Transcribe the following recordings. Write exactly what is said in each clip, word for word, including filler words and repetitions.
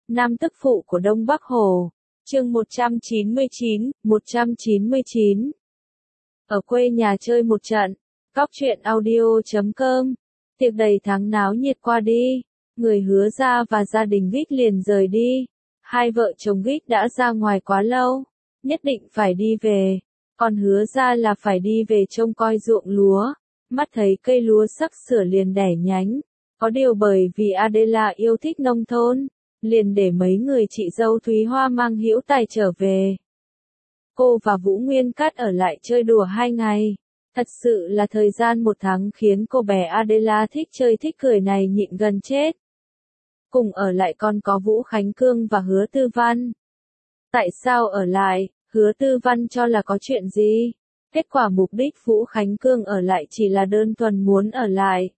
Nam tức phụ của Đông Bắc Hồ. Chương một trăm chín mươi chín, một trăm chín mươi chín. Ở quê nhà chơi một trận. Cóc truyện audio chấm com. Tiệc đầy tháng náo nhiệt qua đi. Người Hứa Gia và gia đình Gích liền rời đi. Hai vợ chồng Gích đã ra ngoài quá lâu, nhất định phải đi về. Còn Hứa Gia là phải đi về trông coi ruộng lúa. Mắt thấy cây lúa sắp sửa liền đẻ nhánh. Có điều bởi vì Adela yêu thích nông thôn, liền để mấy người chị dâu Thúy Hoa mang hữu tài trở về. Cô và Vũ Nguyên Cát ở lại chơi đùa hai ngày. Thật sự là thời gian một tháng khiến cô bé Adela thích chơi thích cười này nhịn gần chết. Cùng ở lại còn có Vũ Khánh Cương và Hứa Tư Văn. Tại sao ở lại? Hứa Tư Văn cho là có chuyện gì? Kết quả mục đích Vũ Khánh Cương ở lại chỉ là đơn thuần muốn ở lại.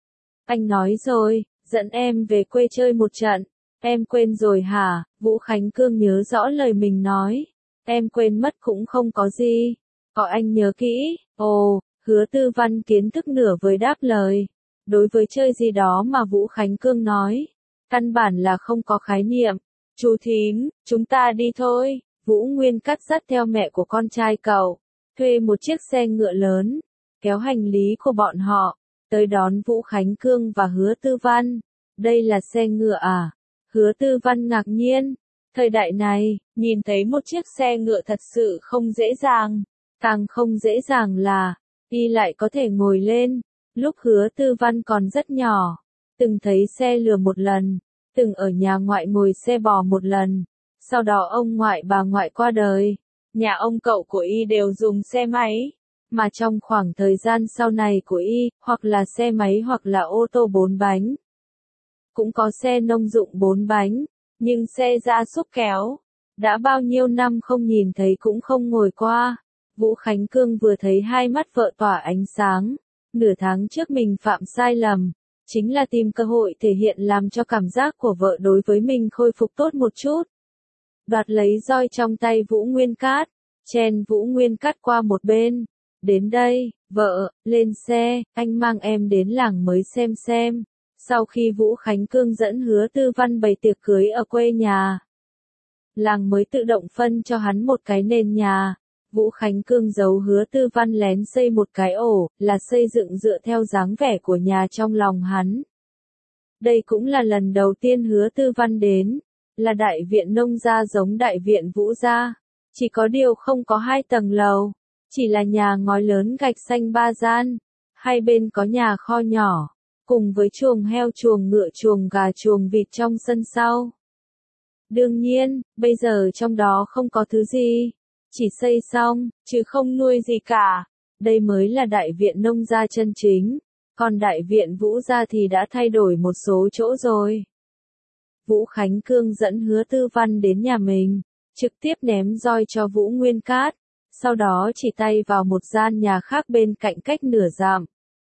Anh nói rồi, dẫn em về quê chơi một trận. Em quên rồi hả? Vũ Khánh Cương nhớ rõ lời mình nói. Em quên mất cũng không có gì. Có anh nhớ kỹ. Ồ, Hứa Tư Văn kiến thức nửa với đáp lời. Đối với chơi gì đó mà Vũ Khánh Cương nói, căn bản là không có khái niệm. Chú thím, chúng ta đi thôi. Vũ Nguyên Cát dắt theo mẹ của con trai cậu, thuê một chiếc xe ngựa lớn, kéo hành lý của bọn họ, tới đón Vũ Khánh Cương và Hứa Tư Văn. Đây là xe ngựa à? Hứa Tư Văn ngạc nhiên. Thời đại này, nhìn thấy một chiếc xe ngựa thật sự không dễ dàng. Càng không dễ dàng là, y lại có thể ngồi lên. Lúc Hứa Tư Văn còn rất nhỏ, từng thấy xe lừa một lần, từng ở nhà ngoại ngồi xe bò một lần. Sau đó ông ngoại bà ngoại qua đời, nhà ông cậu của y đều dùng xe máy. Mà trong khoảng thời gian sau này của y, hoặc là xe máy hoặc là ô tô bốn bánh. Cũng có xe nông dụng bốn bánh, nhưng xe gia súc kéo, đã bao nhiêu năm không nhìn thấy cũng không ngồi qua. Vũ Khánh Cương vừa thấy hai mắt vợ tỏa ánh sáng. Nửa tháng trước mình phạm sai lầm, chính là tìm cơ hội thể hiện làm cho cảm giác của vợ đối với mình khôi phục tốt một chút. Đoạt lấy roi trong tay Vũ Nguyên Cát, chen Vũ Nguyên Cát qua một bên. Đến đây, vợ, lên xe, anh mang em đến làng mới xem xem. Sau khi Vũ Khánh Cương dẫn Hứa Tư Văn bày tiệc cưới ở quê nhà, làng mới tự động phân cho hắn một cái nền nhà. Vũ Khánh Cương giấu Hứa Tư Văn lén xây một cái ổ, là xây dựng dựa theo dáng vẻ của nhà trong lòng hắn. Đây cũng là lần đầu tiên Hứa Tư Văn đến, là đại viện nông gia giống đại viện Vũ gia, chỉ có điều không có hai tầng lầu, chỉ là nhà ngói lớn gạch xanh ba gian, hai bên có nhà kho nhỏ, cùng với chuồng heo, chuồng ngựa, chuồng gà, chuồng vịt trong sân sau. Đương nhiên, bây giờ trong đó không có thứ gì, chỉ xây xong, chứ không nuôi gì cả. Đây mới là đại viện nông gia chân chính, còn đại viện Vũ gia thì đã thay đổi một số chỗ rồi. Vũ Khánh Cương dẫn Hứa Tư Văn đến nhà mình, trực tiếp ném roi cho Vũ Nguyên Cát, sau đó chỉ tay vào một gian nhà khác bên cạnh cách nửa dặm.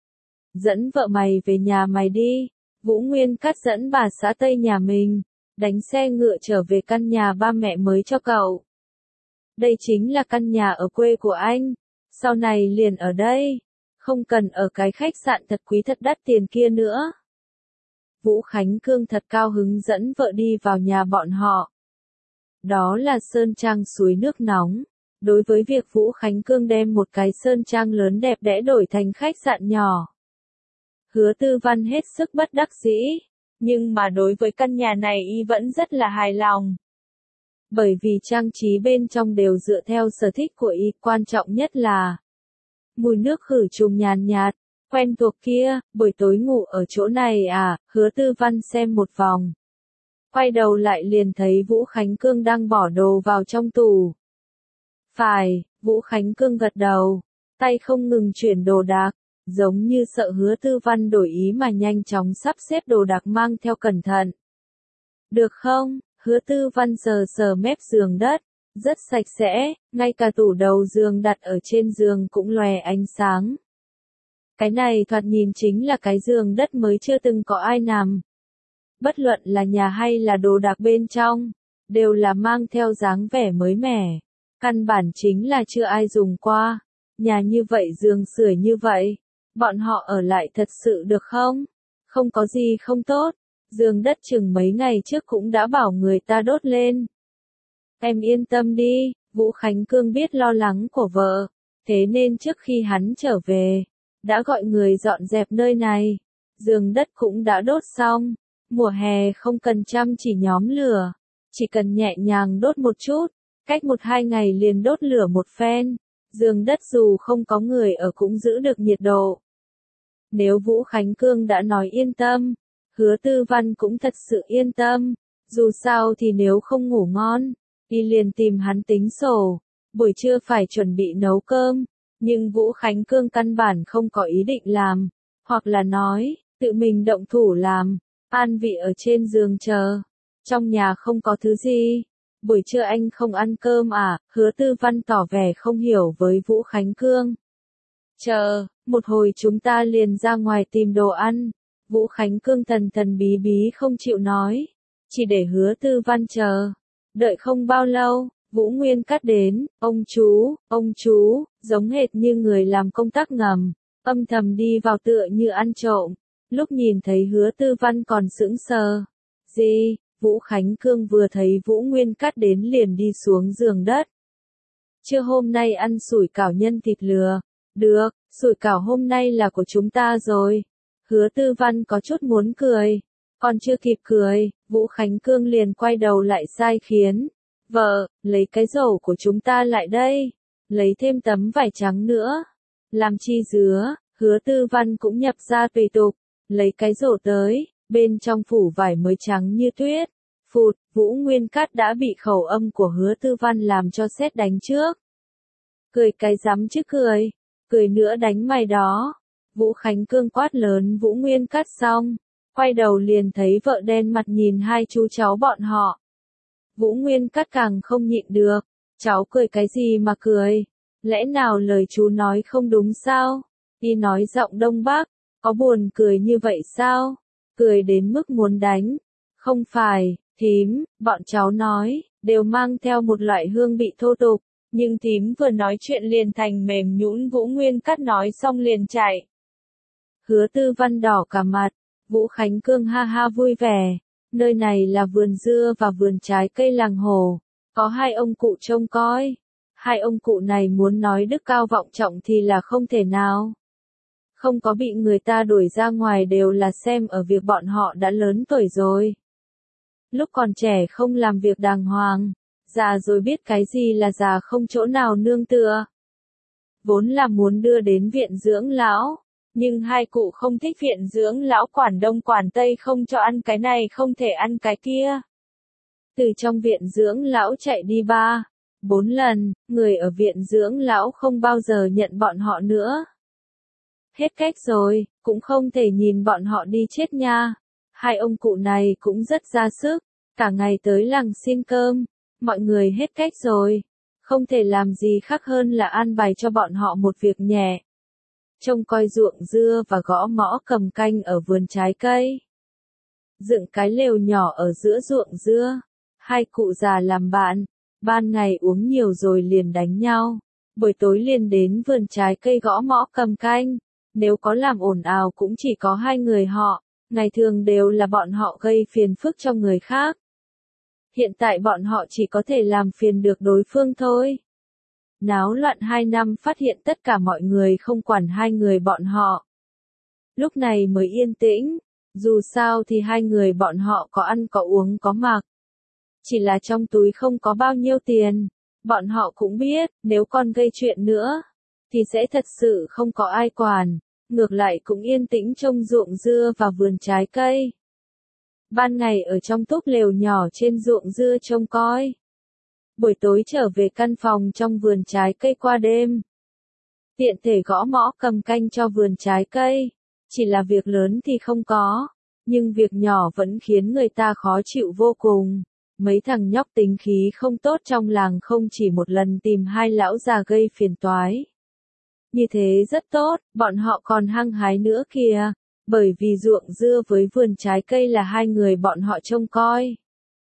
Dẫn vợ mày về nhà mày đi. Vũ Nguyên Cát dẫn bà xã Tây nhà mình, đánh xe ngựa trở về căn nhà ba mẹ mới cho cậu. Đây chính là căn nhà ở quê của anh, sau này liền ở đây, không cần ở cái khách sạn thật quý thật đắt tiền kia nữa. Vũ Khánh Cương thật cao hứng dẫn vợ đi vào nhà bọn họ. Đó là sơn trang suối nước nóng. Đối với việc Vũ Khánh Cương đem một cái sơn trang lớn đẹp đẽ đổi thành khách sạn nhỏ, Hứa Tư Văn hết sức bất đắc dĩ, nhưng mà đối với căn nhà này y vẫn rất là hài lòng. Bởi vì trang trí bên trong đều dựa theo sở thích của y, quan trọng nhất là mùi nước khử trùng nhàn nhạt, quen thuộc kia. Buổi tối ngủ ở chỗ này à? Hứa Tư Văn xem một vòng, quay đầu lại liền thấy Vũ Khánh Cương đang bỏ đồ vào trong tủ. Phải, Vũ Khánh Cương gật đầu, tay không ngừng chuyển đồ đạc, giống như sợ Hứa Tư Văn đổi ý mà nhanh chóng sắp xếp đồ đạc mang theo cẩn thận. Được không? Hứa Tư Văn sờ sờ mép giường đất, rất sạch sẽ, ngay cả tủ đầu giường đặt ở trên giường cũng lòe ánh sáng. Cái này thoạt nhìn chính là cái giường đất mới chưa từng có ai nằm. Bất luận là nhà hay là đồ đạc bên trong, đều là mang theo dáng vẻ mới mẻ. Căn bản chính là chưa ai dùng qua. Nhà như vậy, giường sưởi như vậy, bọn họ ở lại thật sự được không? Không có gì không tốt. Giường đất chừng mấy ngày trước cũng đã bảo người ta đốt lên. Em yên tâm đi, Vũ Khánh Cương biết lo lắng của vợ, thế nên trước khi hắn trở về, đã gọi người dọn dẹp nơi này. Giường đất cũng đã đốt xong, mùa hè không cần chăm chỉ nhóm lửa, chỉ cần nhẹ nhàng đốt một chút, cách một hai ngày liền đốt lửa một phen, giường đất dù không có người ở cũng giữ được nhiệt độ. Nếu Vũ Khánh Cương đã nói yên tâm, Hứa Tư Văn cũng thật sự yên tâm, dù sao thì nếu không ngủ ngon, đi liền tìm hắn tính sổ, buổi trưa phải chuẩn bị nấu cơm, nhưng Vũ Khánh Cương căn bản không có ý định làm, hoặc là nói, tự mình động thủ làm, an vị ở trên giường chờ, trong nhà không có thứ gì. Buổi trưa anh không ăn cơm à? Hứa Tư Văn tỏ vẻ không hiểu với Vũ Khánh Cương. Chờ, một hồi chúng ta liền ra ngoài tìm đồ ăn. Vũ Khánh Cương thần thần bí bí không chịu nói, chỉ để Hứa Tư Văn chờ. Đợi không bao lâu, Vũ Nguyên Cát đến, ông chú, ông chú, giống hệt như người làm công tác ngầm, âm thầm đi vào tựa như ăn trộm. Lúc nhìn thấy Hứa Tư Văn còn sững sờ. Gì? Vũ Khánh Cương vừa thấy Vũ Nguyên Cát đến liền đi xuống giường đất. Trưa hôm nay ăn sủi cảo nhân thịt lừa. Được, sủi cảo hôm nay là của chúng ta rồi. Hứa Tư Văn có chút muốn cười. Còn chưa kịp cười, Vũ Khánh Cương liền quay đầu lại sai khiến. Vợ, lấy cái rổ của chúng ta lại đây. Lấy thêm tấm vải trắng nữa. Làm chi dứa, Hứa Tư Văn cũng nhập ra tùy tục. Lấy cái rổ tới, bên trong phủ vải mới trắng như tuyết. Phụt, Vũ Nguyên Cát đã bị khẩu âm của Hứa Tư Văn làm cho sét đánh trước. Cười cái rắm chứ cười, cười nữa đánh mày đó. Vũ Khánh Cương quát lớn Vũ Nguyên Cát xong, quay đầu liền thấy vợ đen mặt nhìn hai chú cháu bọn họ. Vũ Nguyên Cát càng không nhịn được, cháu cười cái gì mà cười, lẽ nào lời chú nói không đúng sao? Y nói giọng Đông Bắc, có buồn cười như vậy sao? Cười đến mức muốn đánh. Không phải, thím, bọn cháu nói, đều mang theo một loại hương vị thô tục, nhưng thím vừa nói chuyện liền thành mềm nhũn. Vũ Nguyên Cát nói xong liền chạy. Hứa Tư Văn đỏ cả mặt, Vũ Khánh Cương ha ha vui vẻ, nơi này là vườn dưa và vườn trái cây làng Hồ, có hai ông cụ trông coi, hai ông cụ này muốn nói đức cao vọng trọng thì là không thể nào. Không có bị người ta đuổi ra ngoài đều là xem ở việc bọn họ đã lớn tuổi rồi. Lúc còn trẻ không làm việc đàng hoàng, già rồi biết cái gì là già không chỗ nào nương tựa. Vốn là muốn đưa đến viện dưỡng lão, nhưng hai cụ không thích viện dưỡng lão, quản đông quản tây, không cho ăn cái này không thể ăn cái kia. Từ trong viện dưỡng lão chạy đi ba, bốn lần, người ở viện dưỡng lão không bao giờ nhận bọn họ nữa. Hết cách rồi, cũng không thể nhìn bọn họ đi chết nha. Hai ông cụ này cũng rất ra sức, cả ngày tới làng xin cơm, mọi người hết cách rồi, không thể làm gì khác hơn là an bài cho bọn họ một việc nhẹ. Trông coi ruộng dưa và gõ mõ cầm canh ở vườn trái cây. Dựng cái lều nhỏ ở giữa ruộng dưa, hai cụ già làm bạn, ban ngày uống nhiều rồi liền đánh nhau, buổi tối liền đến vườn trái cây gõ mõ cầm canh. Nếu có làm ồn ào cũng chỉ có hai người họ, ngày thường đều là bọn họ gây phiền phức cho người khác. Hiện tại bọn họ chỉ có thể làm phiền được đối phương thôi. Náo loạn hai năm phát hiện tất cả mọi người không quản hai người bọn họ. Lúc này mới yên tĩnh, dù sao thì hai người bọn họ có ăn có uống có mặc. Chỉ là trong túi không có bao nhiêu tiền, bọn họ cũng biết, nếu còn gây chuyện nữa, thì sẽ thật sự không có ai quản, ngược lại cũng yên tĩnh trông ruộng dưa và vườn trái cây. Ban ngày ở trong túp lều nhỏ trên ruộng dưa trông coi. Buổi tối trở về căn phòng trong vườn trái cây qua đêm. Tiện thể gõ mõ cầm canh cho vườn trái cây. Chỉ là việc lớn thì không có, nhưng việc nhỏ vẫn khiến người ta khó chịu vô cùng. Mấy thằng nhóc tính khí không tốt trong làng không chỉ một lần tìm hai lão già gây phiền toái. Như thế rất tốt, bọn họ còn hăng hái nữa kìa, bởi vì ruộng dưa với vườn trái cây là hai người bọn họ trông coi.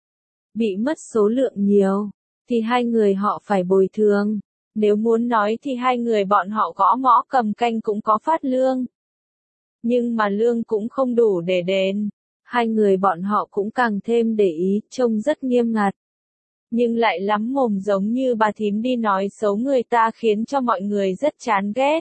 Bị mất số lượng nhiều, thì hai người họ phải bồi thường, nếu muốn nói thì hai người bọn họ gõ mõ cầm canh cũng có phát lương. Nhưng mà lương cũng không đủ để đền, Hai người bọn họ cũng càng thêm để ý, trông rất nghiêm ngặt. Nhưng lại lắm mồm giống như bà thím đi nói xấu người ta khiến cho mọi người rất chán ghét.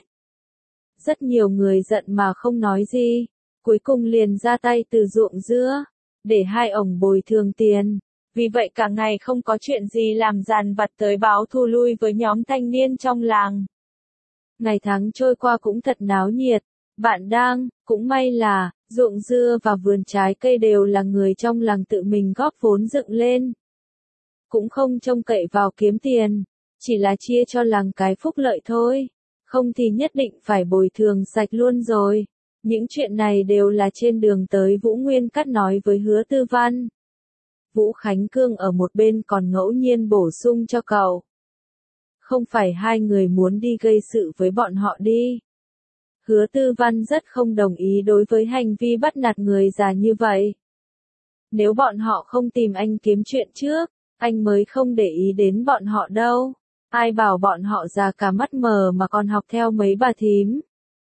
Rất nhiều người giận mà không nói gì, cuối cùng liền ra tay từ ruộng dưa, để hai ổng bồi thường tiền. Vì vậy cả ngày không có chuyện gì làm dàn vặt tới báo thù lui với nhóm thanh niên trong làng. Ngày tháng trôi qua cũng thật náo nhiệt, bạn đang, cũng may là, ruộng dưa và vườn trái cây đều là người trong làng tự mình góp vốn dựng lên. Cũng không trông cậy vào kiếm tiền, chỉ là chia cho làng cái phúc lợi thôi, không thì nhất định phải bồi thường sạch luôn rồi. Những chuyện này đều là trên đường tới Vũ Nguyên Cát nói với Hứa Tư Văn. Vũ Khánh Cương ở một bên còn ngẫu nhiên bổ sung cho cậu. Không phải hai người muốn đi gây sự với bọn họ đi. Hứa Tư Văn rất không đồng ý đối với hành vi bắt nạt người già như vậy. Nếu bọn họ không tìm anh kiếm chuyện trước, anh mới không để ý đến bọn họ đâu. Ai bảo bọn họ già cả mắt mờ mà còn học theo mấy bà thím.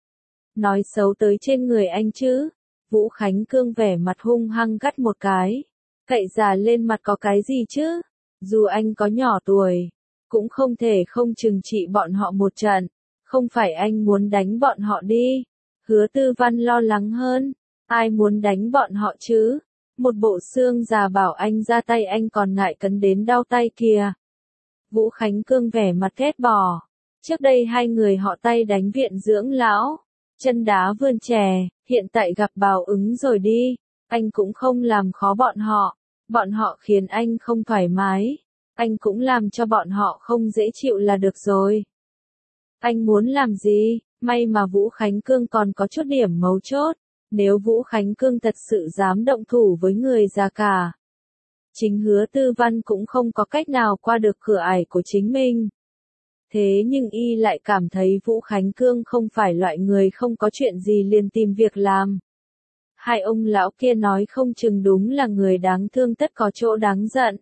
Nói xấu tới trên người anh chứ. Vũ Khánh Cương vẻ mặt hung hăng gắt một cái. Cậy già lên mặt có cái gì chứ? Dù anh có nhỏ tuổi, cũng không thể không trừng trị bọn họ một trận. Không phải anh muốn đánh bọn họ đi. Hứa Tư Văn lo lắng hơn. Ai muốn đánh bọn họ chứ? Một bộ xương già bảo anh ra tay anh còn ngại cấn đến đau tay kìa. Vũ Khánh Cương vẻ mặt ghét bỏ. Trước đây hai người họ tay đánh viện dưỡng lão, chân đá vườn chè, hiện tại gặp báo ứng rồi đi. Anh cũng không làm khó bọn họ. Bọn họ khiến anh không thoải mái. Anh cũng làm cho bọn họ không dễ chịu là được rồi. Anh muốn làm gì? May mà Vũ Khánh Cương còn có chút điểm mấu chốt. Nếu Vũ Khánh Cương thật sự dám động thủ với người già cả, chính Hứa Tư Văn cũng không có cách nào qua được cửa ải của chính mình. Thế nhưng y lại cảm thấy Vũ Khánh Cương không phải loại người không có chuyện gì liền tìm việc làm. Hai ông lão kia nói không chừng đúng là người đáng thương tất có chỗ đáng giận.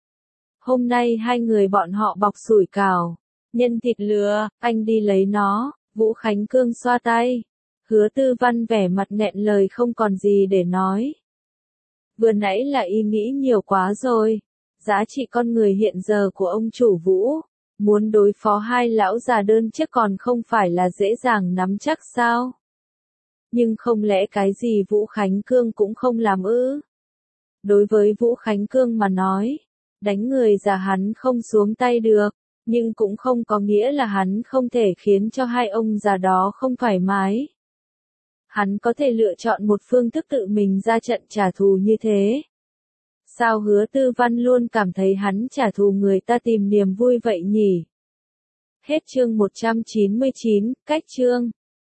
Hôm nay hai người bọn họ bọc sủi cảo, nhân thịt lừa, anh đi lấy nó. Vũ Khánh Cương xoa tay. Hứa Tư Văn vẻ mặt nghẹn lời không còn gì để nói. Vừa nãy là y nghĩ nhiều quá rồi. Giá trị con người hiện giờ của ông chủ Vũ, muốn đối phó hai lão già đơn chiếc còn không phải là dễ dàng nắm chắc sao? Nhưng không lẽ cái gì Vũ Khánh Cương cũng không làm ư? Đối với Vũ Khánh Cương mà nói, đánh người già hắn không xuống tay được, nhưng cũng không có nghĩa là hắn không thể khiến cho hai ông già đó không thoải mái. Hắn có thể lựa chọn một phương thức tự mình ra trận trả thù như thế. Sao Hứa Tư Văn luôn cảm thấy hắn trả thù người ta tìm niềm vui vậy nhỉ? Hết chương một trăm chín mươi chín, cách chương.